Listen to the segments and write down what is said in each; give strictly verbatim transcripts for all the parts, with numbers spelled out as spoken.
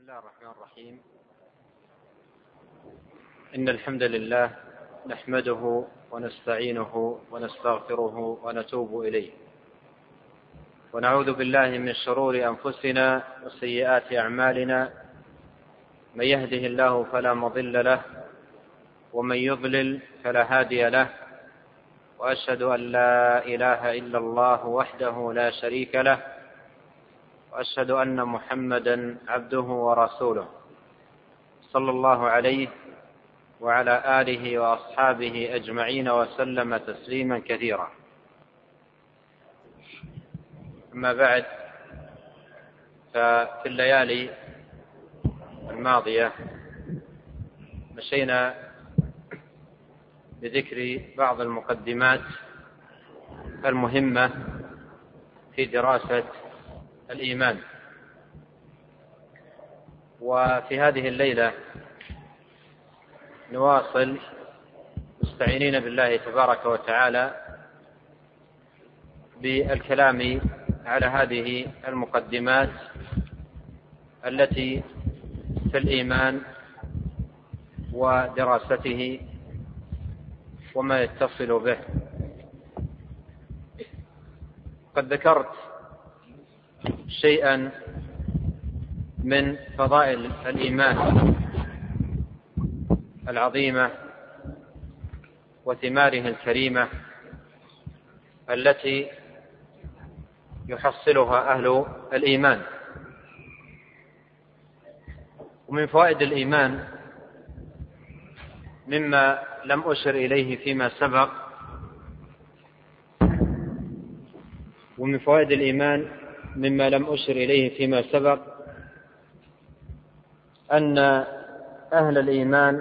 الله الرحمن الرحيم. إن الحمد لله نحمده ونستعينه ونستغفره ونتوب إليه، ونعوذ بالله من شرور أنفسنا وسيئات أعمالنا، من يهده الله فلا مضل له ومن يضلل فلا هادي له، وأشهد أن لا إله إلا الله وحده لا شريك له، وأشهد أن محمدا عبده ورسوله صلى الله عليه وعلى آله وأصحابه أجمعين وسلم تسليما كثيرا. أما بعد، ففي الليالي الماضية مشينا بذكر بعض المقدمات المهمة في دراسة الإيمان، وفي هذه الليلة نواصل مستعينين بالله تبارك وتعالى بالكلام على هذه المقدمات التي في الإيمان ودراسته وما يتصل به. قد ذكرت شيئا من فضائل الإيمان العظيمة وثماره الكريمة التي يحصلها أهل الإيمان. ومن فوائد الإيمان مما لم أشر إليه فيما سبق، ومن فوائد الإيمان مما لم أشر إليه فيما سبق أن أهل الإيمان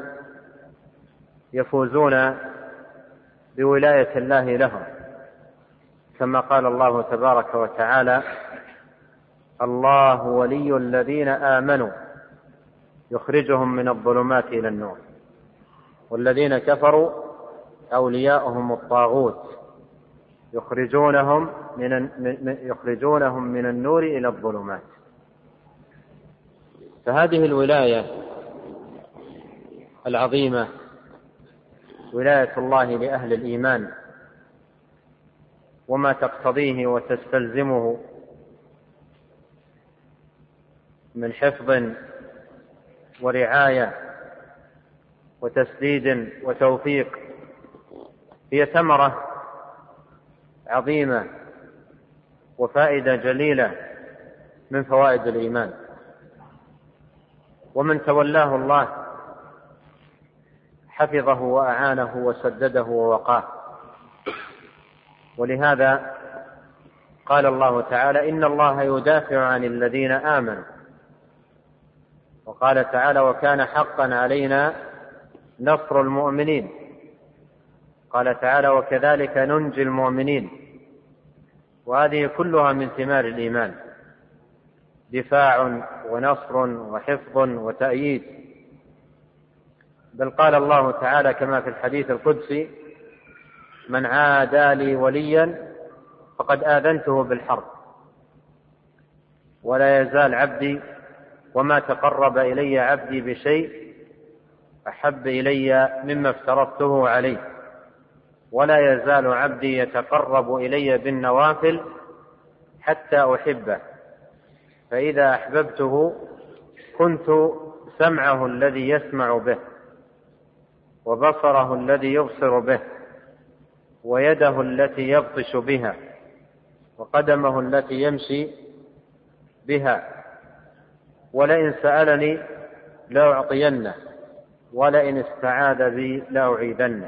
يفوزون بولاية الله لهم، كما قال الله تبارك وتعالى: الله ولي الذين آمنوا يخرجهم من الظلمات إلى النور، والذين كفروا أولياؤهم الطاغوت يخرجونهم من يخرجونهم من النور إلى الظلمات. فهذه الولاية العظيمة ولاية الله لأهل الإيمان، وما تقتضيه وتستلزمه من حفظ ورعاية وتسديد وتوفيق هي ثمرة عظيمة وفائدة جليلة من فوائد الإيمان. ومن تولاه الله حفظه وأعانه وسدده ووقاه. ولهذا قال الله تعالى: إن الله يدافع عن الذين آمنوا. وقال تعالى: وكان حقا علينا نصر المؤمنين. قال تعالى: وكذلك ننجي المؤمنين. وهذه كلها من ثمار الإيمان: دفاع ونصر وحفظ وتأييد. بل قال الله تعالى كما في الحديث القدسي: من عادى لي وليا فقد آذنته بالحرب. ولا يزال عبدي وما تقرب إلي عبدي بشيء أحب إلي مما افترضته عليه، ولا يزال عبدي يتقرب إلي بالنوافل حتى أحبه، فإذا أحببته كنت سمعه الذي يسمع به، وبصره الذي يبصر به، ويده التي يبطش بها، وقدمه التي يمشي بها. ولئن سألني لأعطينه، ولئن استعاذ بي لأعيذنه.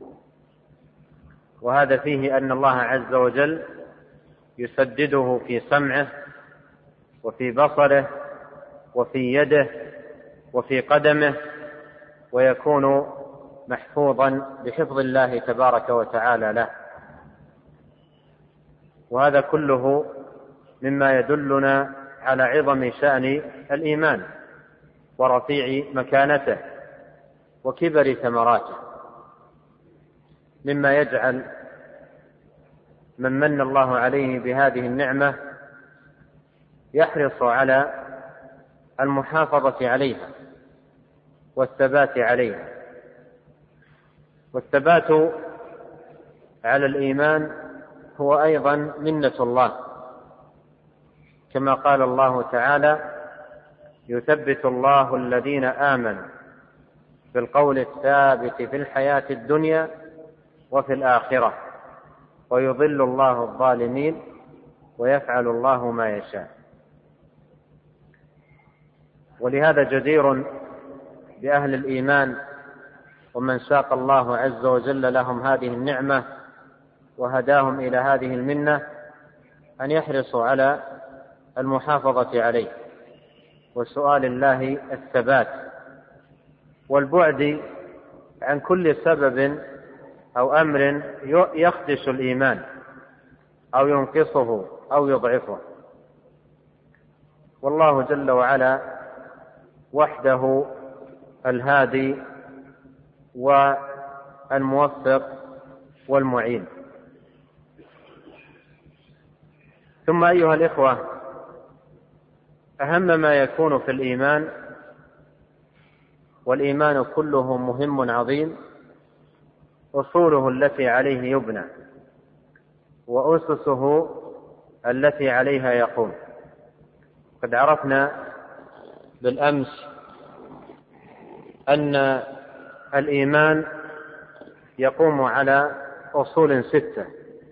وهذا فيه أن الله عز وجل يسدده في سمعه وفي بصره وفي يده وفي قدمه، ويكون محفوظا بحفظ الله تبارك وتعالى له. وهذا كله مما يدلنا على عظم شأن الإيمان ورفيع مكانته وكبر ثمراته، مما يجعل من من الله عليه بهذه النعمة يحرص على المحافظة عليها والثبات عليها. والثبات على الإيمان هو أيضا منة الله، كما قال الله تعالى: يثبت الله الذين آمنوا بالقول الثابت في الحياة الدنيا وفي الآخرة ويضل الله الظالمين ويفعل الله ما يشاء. ولهذا جدير بأهل الإيمان ومن ساق الله عز وجل لهم هذه النعمة وهداهم إلى هذه المنة أن يحرصوا على المحافظة عليه وسؤال الله الثبات والبعد عن كل سبب أو أمر يخدش الإيمان أو ينقصه أو يضعفه. والله جل وعلا وحده الهادي والموفق والمعين. ثم أيها الإخوة، أهم ما يكون في الإيمان، والإيمان كله مهم عظيم، أصوله التي عليه يبنى وأسسه التي عليها يقوم. قد عرفنا بالأمس أن الإيمان يقوم على أصول ستة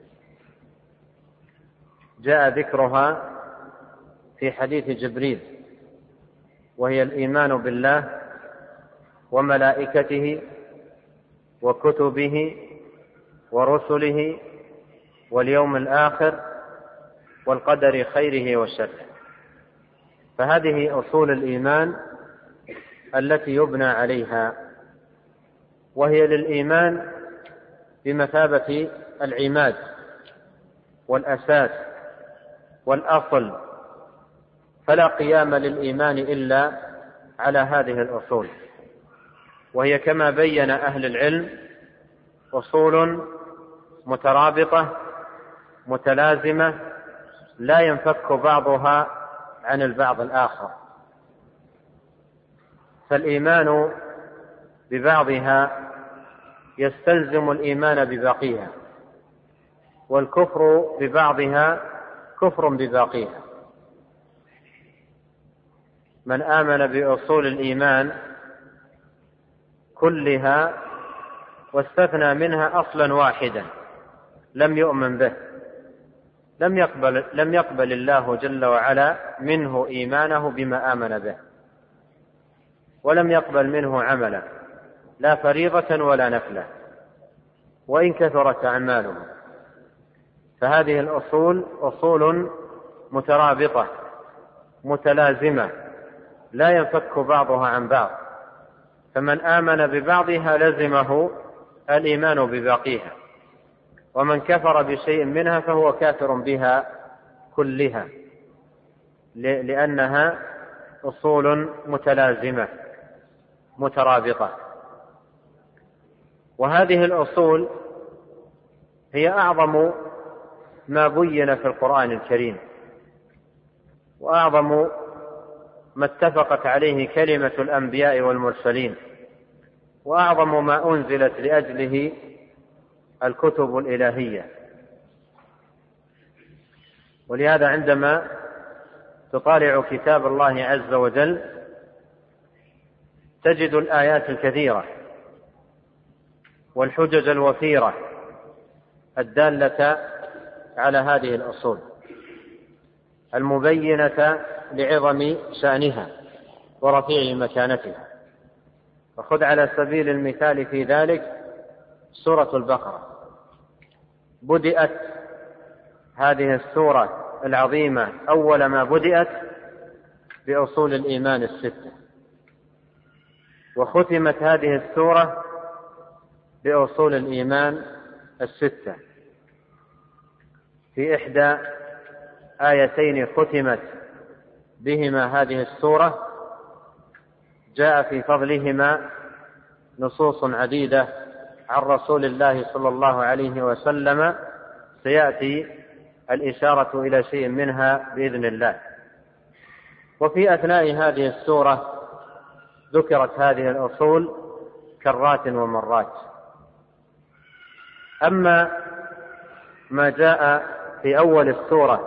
جاء ذكرها في حديث جبريل، وهي الإيمان بالله وملائكته وكتبه ورسله واليوم الآخر والقدر خيره وشره. فهذه أصول الإيمان التي يبنى عليها، وهي للإيمان بمثابة العماد والأساس والأصل، فلا قيام للإيمان إلا على هذه الأصول، وهي كما بين أهل العلم أصول مترابطة متلازمة لا ينفك بعضها عن البعض الآخر. فالإيمان ببعضها يستلزم الإيمان بباقيها، والكفر ببعضها كفر بباقيها. من آمن بأصول الإيمان كلها واستثنى منها أصلا واحدا لم يؤمن به، لم يقبل, لم يقبل الله جل وعلا منه إيمانه بما آمن به، ولم يقبل منه عملا لا فريضة ولا نفلة وإن كثرت أعماله. فهذه الأصول أصول مترابطة متلازمة لا ينفك بعضها عن بعض، فمن آمن ببعضها لزمه الإيمان بباقيها، ومن كفر بشيء منها فهو كافر بها كلها، لأنها أصول متلازمة مترابطة. وهذه الأصول هي أعظم ما بين في القرآن الكريم، وأعظم ما اتفقت عليه كلمة الأنبياء والمرسلين، وأعظم ما أنزلت لأجله الكتب الإلهية. ولهذا عندما تطالع كتاب الله عز وجل تجد الآيات الكثيرة والحجج الوفيرة الدالة على هذه الأصول المبينة لعظم شأنها ورفيع مكانتها. وخذ على سبيل المثال في ذلك سورة البقرة. بدأت هذه السورة العظيمة أول ما بدأت بأصول الإيمان الستة، وختمت هذه السورة بأصول الإيمان الستة في إحدى آيتين ختمت بهما هذه السورة جاء في فضلهما نصوص عديدة عن رسول الله صلى الله عليه وسلم، سيأتي الإشارة إلى شيء منها بإذن الله. وفي أثناء هذه السورة ذكرت هذه الأصول كرات ومرات. أما ما جاء في أول السورة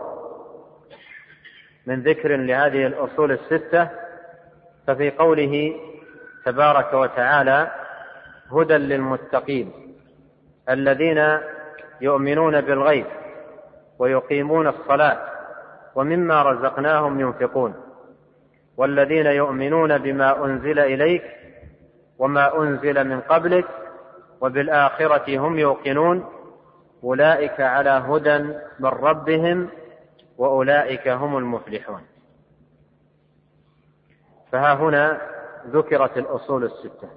من ذكر لهذه الأصول الستة ففي قوله تبارك وتعالى: هدى للمتقين الذين يؤمنون بالغيب ويقيمون الصلاة ومما رزقناهم ينفقون والذين يؤمنون بما أنزل إليك وما أنزل من قبلك وبالآخرة هم يوقنون أولئك على هدى من ربهم وأولئك هم المفلحون. فها هنا ذكرت الأصول الستة.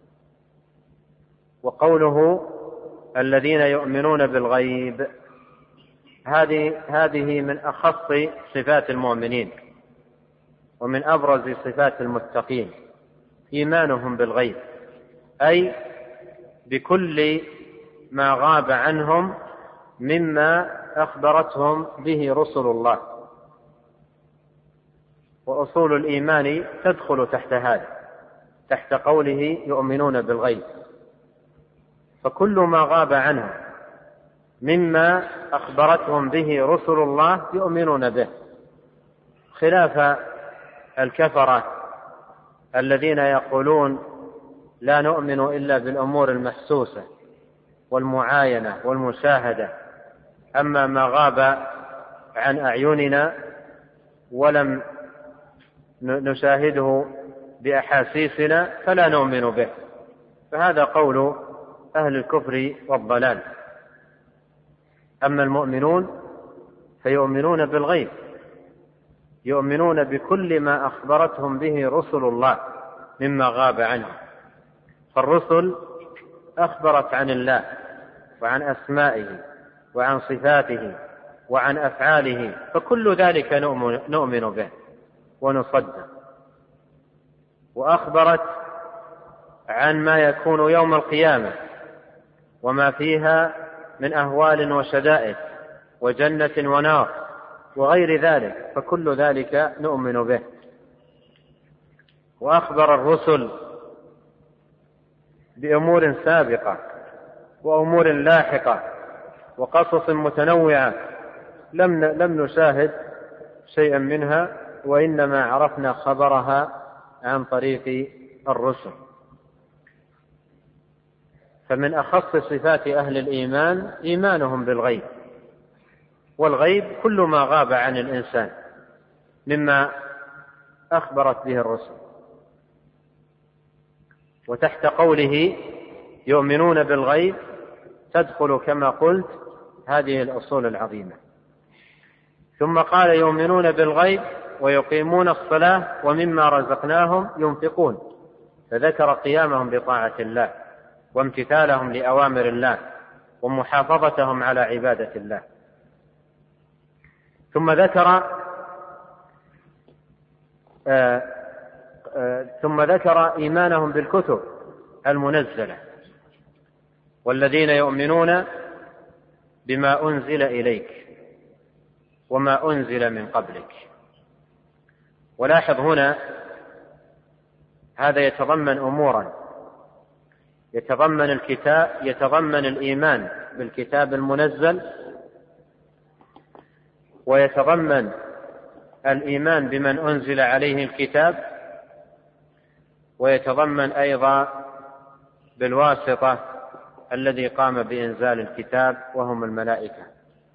وقوله الذين يؤمنون بالغيب هذه هذه من أخص صفات المؤمنين ومن أبرز صفات المتقين، إيمانهم بالغيب، أي بكل ما غاب عنهم مما أخبرتهم به رسل الله. وأصول الإيمان تدخل تحت هذا، تحت قوله يؤمنون بالغيب، فكل ما غاب عنهم مما أخبرتهم به رسل الله يؤمنون به، خلاف الكفرة الذين يقولون لا نؤمن إلا بالأمور المحسوسة والمعاينة والمشاهدة، أما ما غاب عن أعيننا ولم نشاهده بأحاسيسنا فلا نؤمن به. فهذا قول أهل الكفر والضلال. أما المؤمنون فيؤمنون بالغيب، يؤمنون بكل ما أخبرتهم به رسل الله مما غاب عنهم. فالرسل أخبرت عن الله وعن أسمائه وعن صفاته وعن أفعاله، فكل ذلك نؤمن به ونصدق. وأخبرت عن ما يكون يوم القيامة وما فيها من أهوال وشدائد وجنة ونار وغير ذلك، فكل ذلك نؤمن به. وأخبر الرسل بأمور سابقة وأمور لاحقة وقصص متنوعة لم لم نشاهد شيئا منها، وإنما عرفنا خبرها عن طريق الرسل. فمن أخص صفات أهل الإيمان إيمانهم بالغيب، والغيب كل ما غاب عن الإنسان مما أخبرت به الرسل. وتحت قوله يؤمنون بالغيب تدخل كما قلت هذه الأصول العظيمة. ثم قال يؤمنون بالغيب ويقيمون الصلاة ومما رزقناهم ينفقون، فذكر قيامهم بطاعة الله وامتثالهم لأوامر الله ومحافظتهم على عبادة الله. ثم ذكر آآ آآ ثم ذكر إيمانهم بالكتب المنزلة، والذين يؤمنون بما أنزل إليك وما أنزل من قبلك. ولاحظ هنا هذا يتضمن أمورا، يتضمن الكتاب، يتضمن الإيمان بالكتاب المنزل، ويتضمن الإيمان بمن أنزل عليه الكتاب، ويتضمن أيضا بالواسطة الذي قام بإنزال الكتاب وهم الملائكة.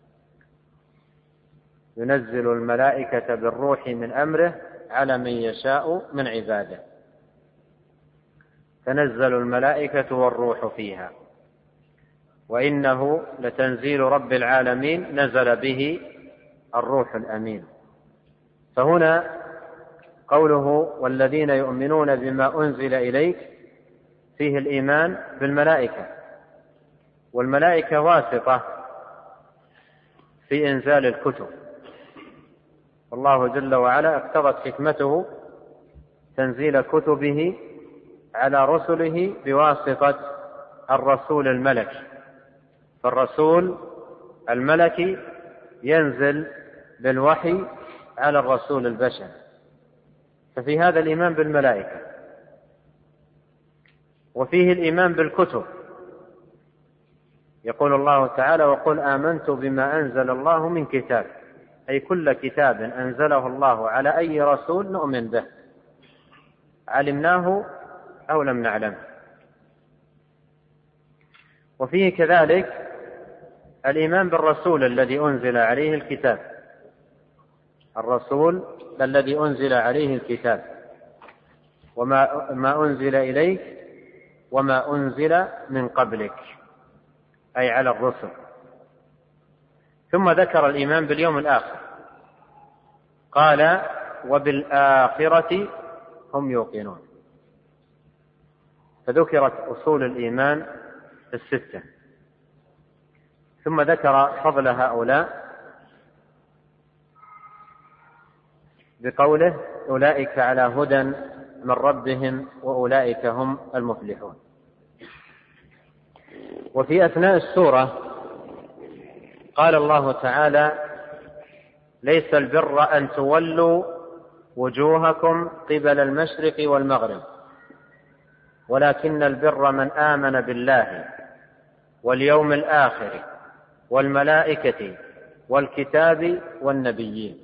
ينزل الملائكة بالروح من أمره على من يشاء من عباده، تنزل الملائكة والروح فيها وإنه لتنزيل رب العالمين نزل به الروح الأمين. فهنا قوله والذين يؤمنون بما أنزل إليك فيه الإيمان بالملائكة، والملائكة واسطة في إنزال الكتب، والله جل وعلا اقتضت حكمته تنزيل كتبه على رسله بواسطة الرسول الملكي. فالرسول الملكي ينزل بالوحي على الرسول البشري، ففي هذا الإيمان بالملائكة، وفيه الإيمان بالكتب. يقول الله تعالى: وقل آمنت بما أنزل الله من كتاب، أي كل كتاب أنزله الله على أي رسول نؤمن به، علمناه أو لم نعلمه. وفيه كذلك الإيمان بالرسول الذي أنزل عليه الكتاب، الرسول الذي أنزل عليه الكتاب، وما ما أنزل إليك وما أنزل من قبلك، أي على الرسل. ثم ذكر الإيمان باليوم الآخر، قال: وبالآخرة هم يوقنون. فذكرت أصول الإيمان الستة، ثم ذكر فضل هؤلاء بقوله: أولئك على هدى من ربهم وأولئك هم المفلحون. وفي أثناء السورة قال الله تعالى: ليس البر أن تولوا وجوهكم قبل المشرق والمغرب، ولكن البر من آمن بالله واليوم الآخر والملائكة والكتاب والنبيين.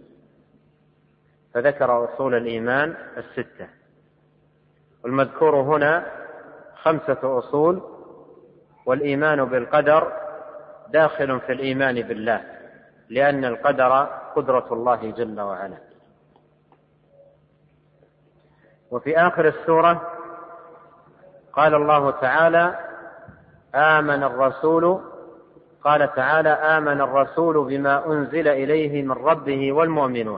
فذكر أصول الإيمان الستة، والمذكور هنا خمسة أصول، والإيمان بالقدر داخل في الإيمان بالله، لأن القدر قدرة الله جل وعلا. وفي آخر السورة قال الله تعالى: آمن الرسول قال تعالى: آمن الرسول بما أنزل إليه من ربه والمؤمنون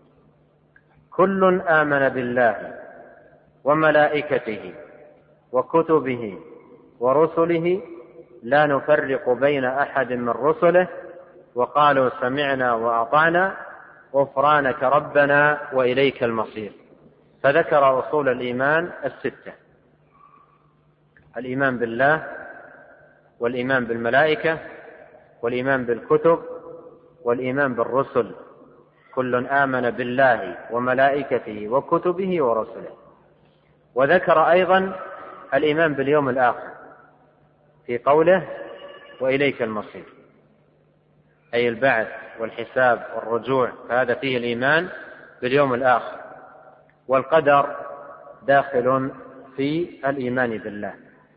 كل آمن بالله وملائكته وكتبه ورسله لا نفرق بين أحد من رسله وقالوا سمعنا وأطعنا غفرانك ربنا وإليك المصير. فذكر أصول الإيمان الستة: الإيمان بالله، والإيمان بالملائكة، والإيمان بالكتب، والإيمان بالرسل كل آمن بالله وملائكته وكتبه ورسله. وذكر أيضا الإيمان باليوم الآخر في قوله: وإليك المصير، أي البعث والحساب والرجوع، فهذا فيه الإيمان باليوم الآخر. والقدر داخل في الإيمان بالله.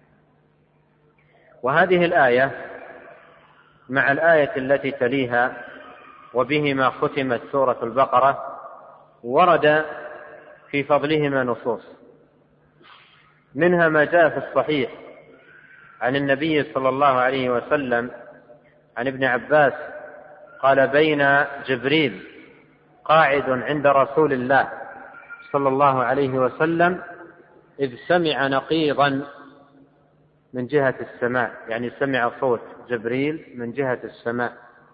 وهذه الآية مع الآية التي تليها وبهما ختمت سورة البقرة ورد في فضلهما نصوص، منها ما جاء في الصحيح عن النبي صلى الله عليه وسلم عن ابن عباس قال: بين جبريل قاعد عند رسول الله صلى الله عليه وسلم إذ سمع نقيضا من جهة السماء، يعني سمع صوت جبريل من جهة السماء،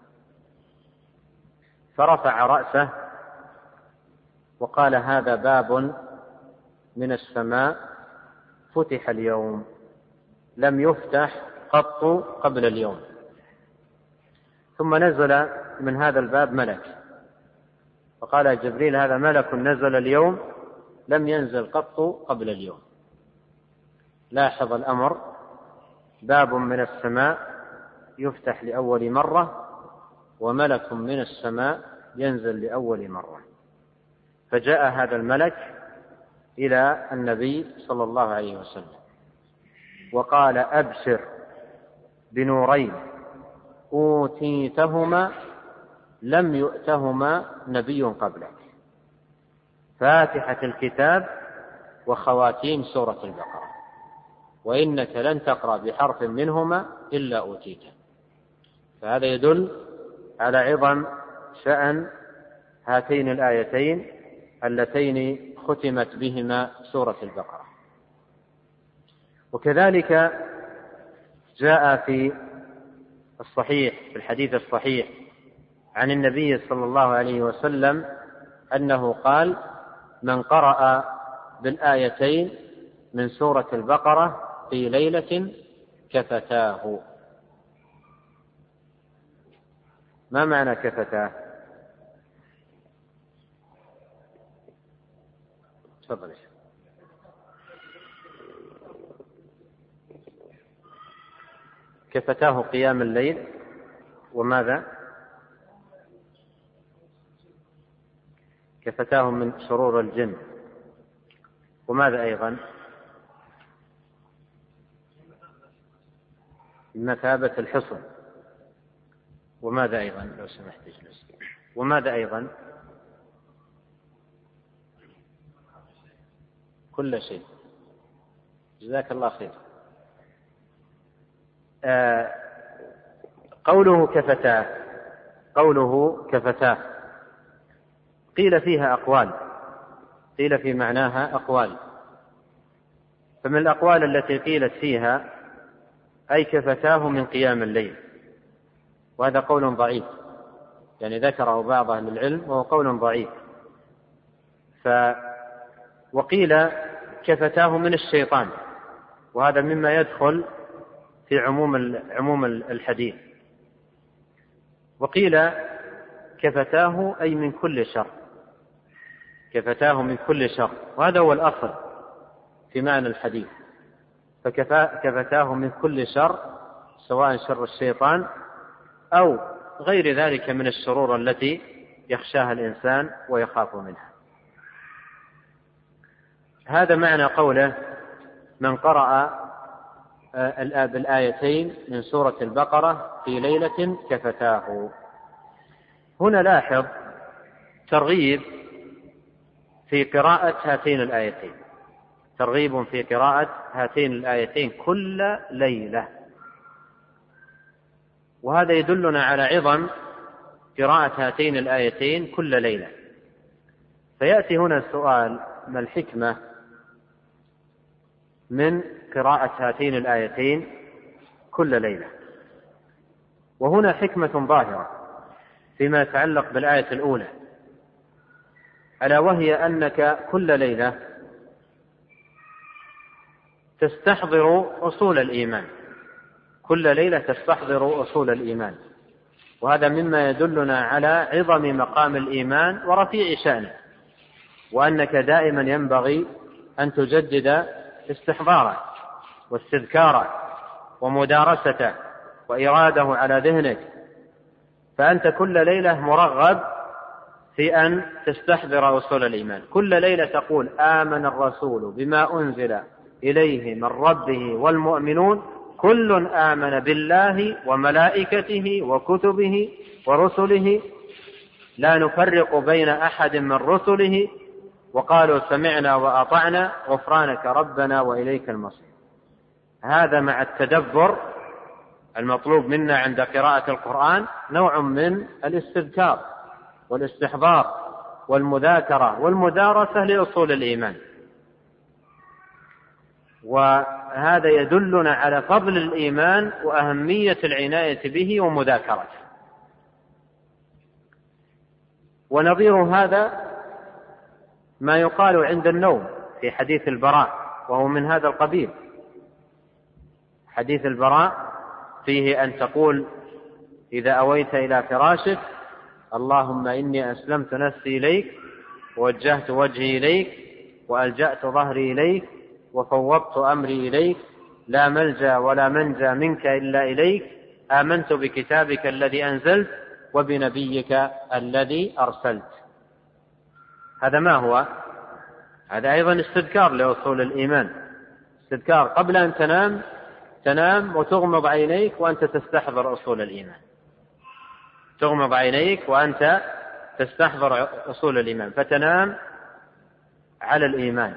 فرفع رأسه وقال: هذا باب من السماء فتح اليوم لم يفتح قط قبل اليوم. ثم نزل من هذا الباب ملك، فقال جبريل: هذا ملك نزل اليوم لم ينزل قط قبل اليوم. لاحظ الأمر، باب من السماء يفتح لأول مرة، وملك من السماء ينزل لأول مرة. فجاء هذا الملك إلى النبي صلى الله عليه وسلم وقال: أبشر بنورين أوتيتهما لم يؤتهما نبي قبلك، فاتحة الكتاب وخواتيم سورة البقرة، وإنك لن تقرأ بحرف منهما إلا أوتيته. فهذا يدل على عظم شأن هاتين الآيتين اللتين ختمت بهما سورة البقرة. وكذلك جاء في الصحيح في الحديث الصحيح عن النبي صلى الله عليه وسلم أنه قال: من قرأ بالآيتين من سورة البقرة في ليلة كفتاه. ما معنى كفتاه؟ تفضل. كفتاه قيام الليل وماذا؟ كفتاه من شرور الجن وماذا أيضا؟ مثابة الحصن وماذا أيضا؟ لو سمحت اجلس. وماذا أيضا؟ كل شيء. جزاك الله خير. آه قوله كفتاه قوله كفتاه قيل فيها أقوال، قيل في معناها أقوال. فمن الأقوال التي قيلت فيها أي كفتاه من قيام الليل، وهذا قول ضعيف، يعني ذكره بعض أهل العلم وهو قول ضعيف. ف وقيل كفتاه من الشيطان، وهذا مما يدخل في عموم عموم الحديث. وقيل كفتاه أي من كل شر، كفتاه من كل شر، وهذا هو الأصل في معنى الحديث. فكفتاه من كل شر، سواء شر الشيطان أو غير ذلك من الشرور التي يخشاها الإنسان ويخاف منها. هذا معنى قوله من قرأ بالآيتين من سورة البقرة في ليلة كفتاه. هنا لاحظ ترغيب في قراءة هاتين الآيتين، ترغيب في قراءة هاتين الآيتين كل ليلة، وهذا يدلنا على عظم قراءة هاتين الآيتين كل ليلة. فيأتي هنا السؤال: ما الحكمة من قراءة هاتين الآيتين كل ليلة؟ وهنا حكمة ظاهرة فيما يتعلق بالآية الأولى، ألا وهي أنك كل ليلة تستحضر أصول الإيمان، كل ليلة تستحضر أصول الإيمان، وهذا مما يدلنا على عظم مقام الإيمان ورفيع شأنه، وأنك دائما ينبغي أن تجدد استحضاره واستذكاره ومدارسته وإراده على ذهنك. فأنت كل ليلة مرغب في أن تستحضر أصول الإيمان. كل ليلة تقول: آمن الرسول بما أنزل إليه من ربه والمؤمنون كل آمن بالله وملائكته وكتبه ورسله لا نفرق بين أحد من رسله وقالوا سمعنا وأطعنا غفرانك ربنا وإليك المصير. هذا مع التدبر المطلوب منا عند قراءة القرآن نوع من الاستذكار والاستحضار والمذاكرة والمدارسة لأصول الإيمان، وهذا يدلنا على فضل الإيمان وأهمية العناية به ومذاكرته. ونظير هذا ما يقال عند النوم في حديث البراء، وهو من هذا القبيل. حديث البراء فيه أن تقول إذا أويت إلى فراشك: اللهم إني أسلمت نفسي إليك ووجهت وجهي إليك وألجأت ظهري إليك وفوضت أمري إليك لا ملجأ ولا منجى منك إلا إليك آمنت بكتابك الذي أنزلت وبنبيك الذي أرسلت. هذا ما هو؟ هذا أيضا استذكار لأصول الإيمان، استذكار قبل أن تنام، تنام وتغمض عينيك وأنت تستحضر أصول الإيمان، تغمض عينيك وأنت تستحضر أصول الإيمان، فتنام على الإيمان،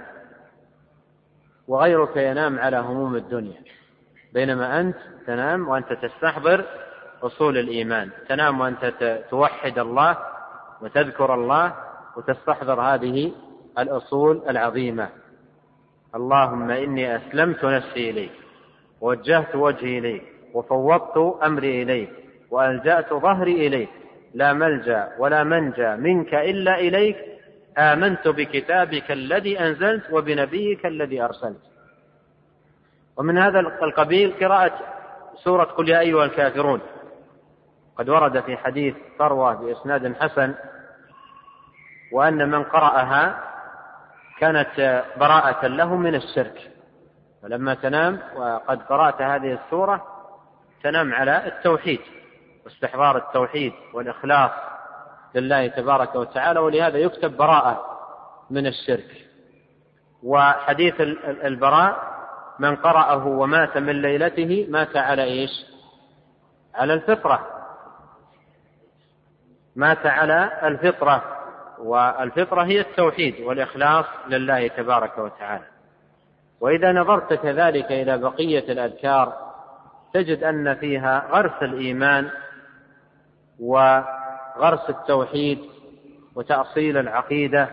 وغيرك ينام على هموم الدنيا، بينما أنت تنام وأنت تستحضر أصول الإيمان، تنام وأنت توحد الله وتذكر الله وتستحضر هذه الأصول العظيمة. اللهم إني أسلمت نفسي إليك ووجهت وجهي إليك وفوضت أمري إليك وألجأت ظهري إليك لا ملجأ ولا منجى منك إلا إليك آمنت بكتابك الذي أنزلت وبنبيك الذي أرسلت. ومن هذا القبيل قراءة سورة قل يا أيها الكافرون، قد ورد في حديث ثروة بإسناد حسن وأن من قرأها كانت براءة له من الشرك. فلما تنام وقد قرأت هذه السورة تنام على التوحيد واستحضار التوحيد والإخلاص لله تبارك وتعالى، ولهذا يكتب براءة من الشرك. وحديث البراء من قرأه ومات من ليلته مات على إيش؟ على الفطرة، مات على الفطرة، والفطرة هي التوحيد والإخلاص لله تبارك وتعالى. وإذا نظرت كذلك إلى بقية الأذكار تجد أن فيها غرس الإيمان وغرس التوحيد وتأصيل العقيدة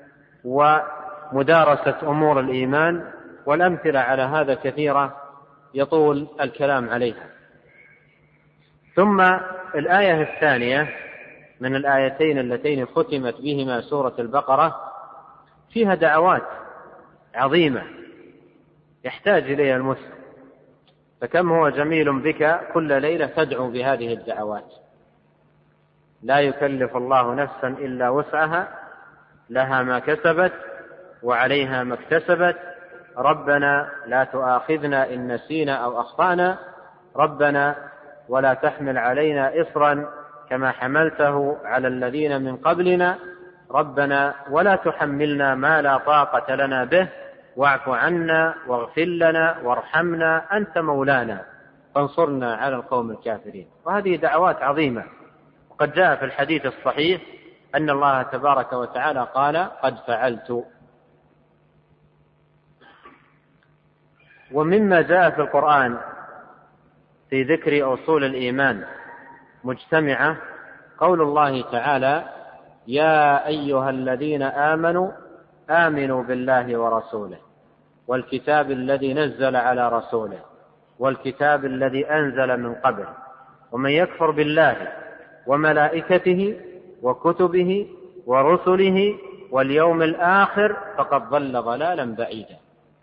ومدارسة أمور الإيمان، والأمثلة على هذا كثيرة يطول الكلام عليها. ثم الآية الثانية من الآيتين اللتين ختمت بهما سورة البقرة فيها دعوات عظيمة يحتاج إليها المسلم، فكم هو جميل بك كل ليلة تدعو بهذه الدعوات. لا يكلف الله نفسا إلا وسعها، لها ما كسبت وعليها ما اكتسبت، ربنا لا تؤاخذنا إن نسينا أو أخطأنا، ربنا ولا تحمل علينا إصرا كما حملته على الذين من قبلنا، ربنا ولا تحملنا ما لا طاقة لنا به، واعف عنا واغفر لنا وارحمنا أنت مولانا فانصرنا على القوم الكافرين. وهذه دعوات عظيمة، وقد جاء في الحديث الصحيح أن الله تبارك وتعالى قال قد فعلت. ومما جاء في القرآن في ذكر أصول الإيمان مجتمعة قول الله تعالى يا أيها الذين آمنوا آمنوا بالله ورسوله والكتاب الذي نزل على رسوله والكتاب الذي أنزل من قبل، ومن يكفر بالله وملائكته وكتبه ورسله واليوم الآخر فقد ضل ضلالا بعيدا.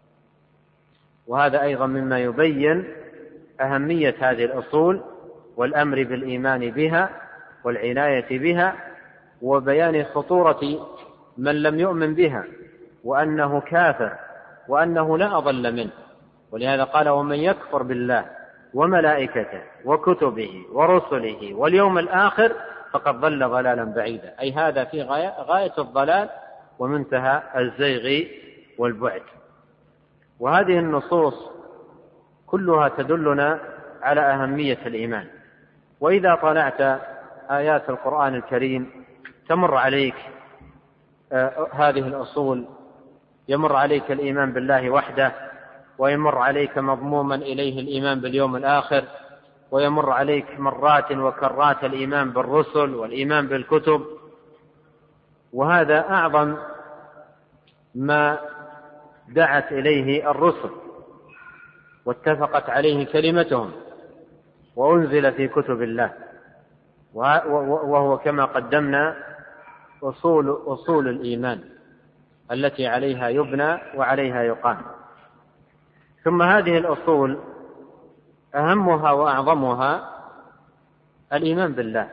وهذا أيضا مما يبين أهمية هذه الأصول والأمر بالإيمان بها والعناية بها، وبيان خطورة من لم يؤمن بها وأنه كافر وأنه لا أضل منه. ولهذا قال ومن يكفر بالله وملائكته وكتبه ورسله واليوم الآخر فقد ضل ضلالا بعيدا، أي هذا في غاية, غاية الضلال ومنتهى الزيغ والبعد. وهذه النصوص كلها تدلنا على أهمية الإيمان. وإذا طلعت آيات القرآن الكريم تمر عليك آه هذه الأصول، يمر عليك الإيمان بالله وحده، ويمر عليك مضموما إليه الإيمان باليوم الآخر، ويمر عليك مرات وكرات الإيمان بالرسل والإيمان بالكتب. وهذا أعظم ما دعت إليه الرسل واتفقت عليه كلمتهم وأنزل في كتب الله، وهو كما قدمنا أصول, أصول الإيمان التي عليها يبنى وعليها يقام. ثم هذه الأصول أهمها وأعظمها الإيمان بالله،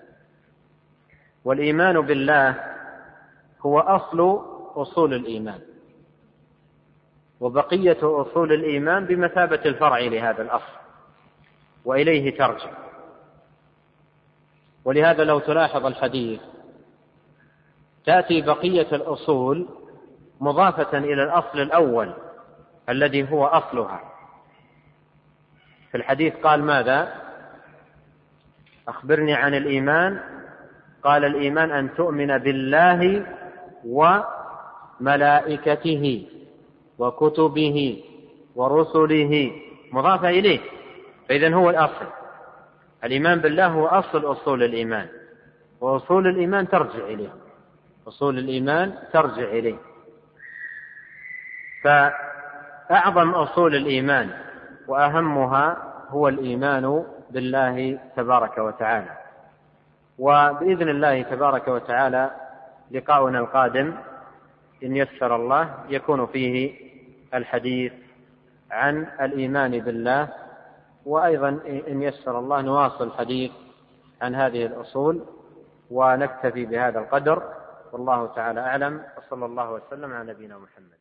والإيمان بالله هو أصل أصول الإيمان، وبقية أصول الإيمان بمثابة الفرع لهذا الأصل وإليه ترجع. ولهذا لو تلاحظ الحديث تأتي بقية الأصول مضافة إلى الأصل الأول الذي هو أصلها. في الحديث قال ماذا؟ أخبرني عن الإيمان. قال الإيمان أن تؤمن بالله وملائكته وكتبه ورسله، مضافة إليه، فإذن هو الأصل. الإيمان بالله هو أصل أصول الإيمان، وأصول الإيمان ترجع إليه، أصول الإيمان ترجع إليه. فأعظم أصول الإيمان وأهمها هو الإيمان بالله تبارك وتعالى. وبإذن الله تبارك وتعالى لقاؤنا القادم إن يسر الله يكون فيه الحديث عن الإيمان بالله، وأيضا إن يسر الله نواصل الحديث عن هذه الأصول، ونكتفي بهذا القدر. والله تعالى أعلم، وصلى الله وسلم على نبينا محمد.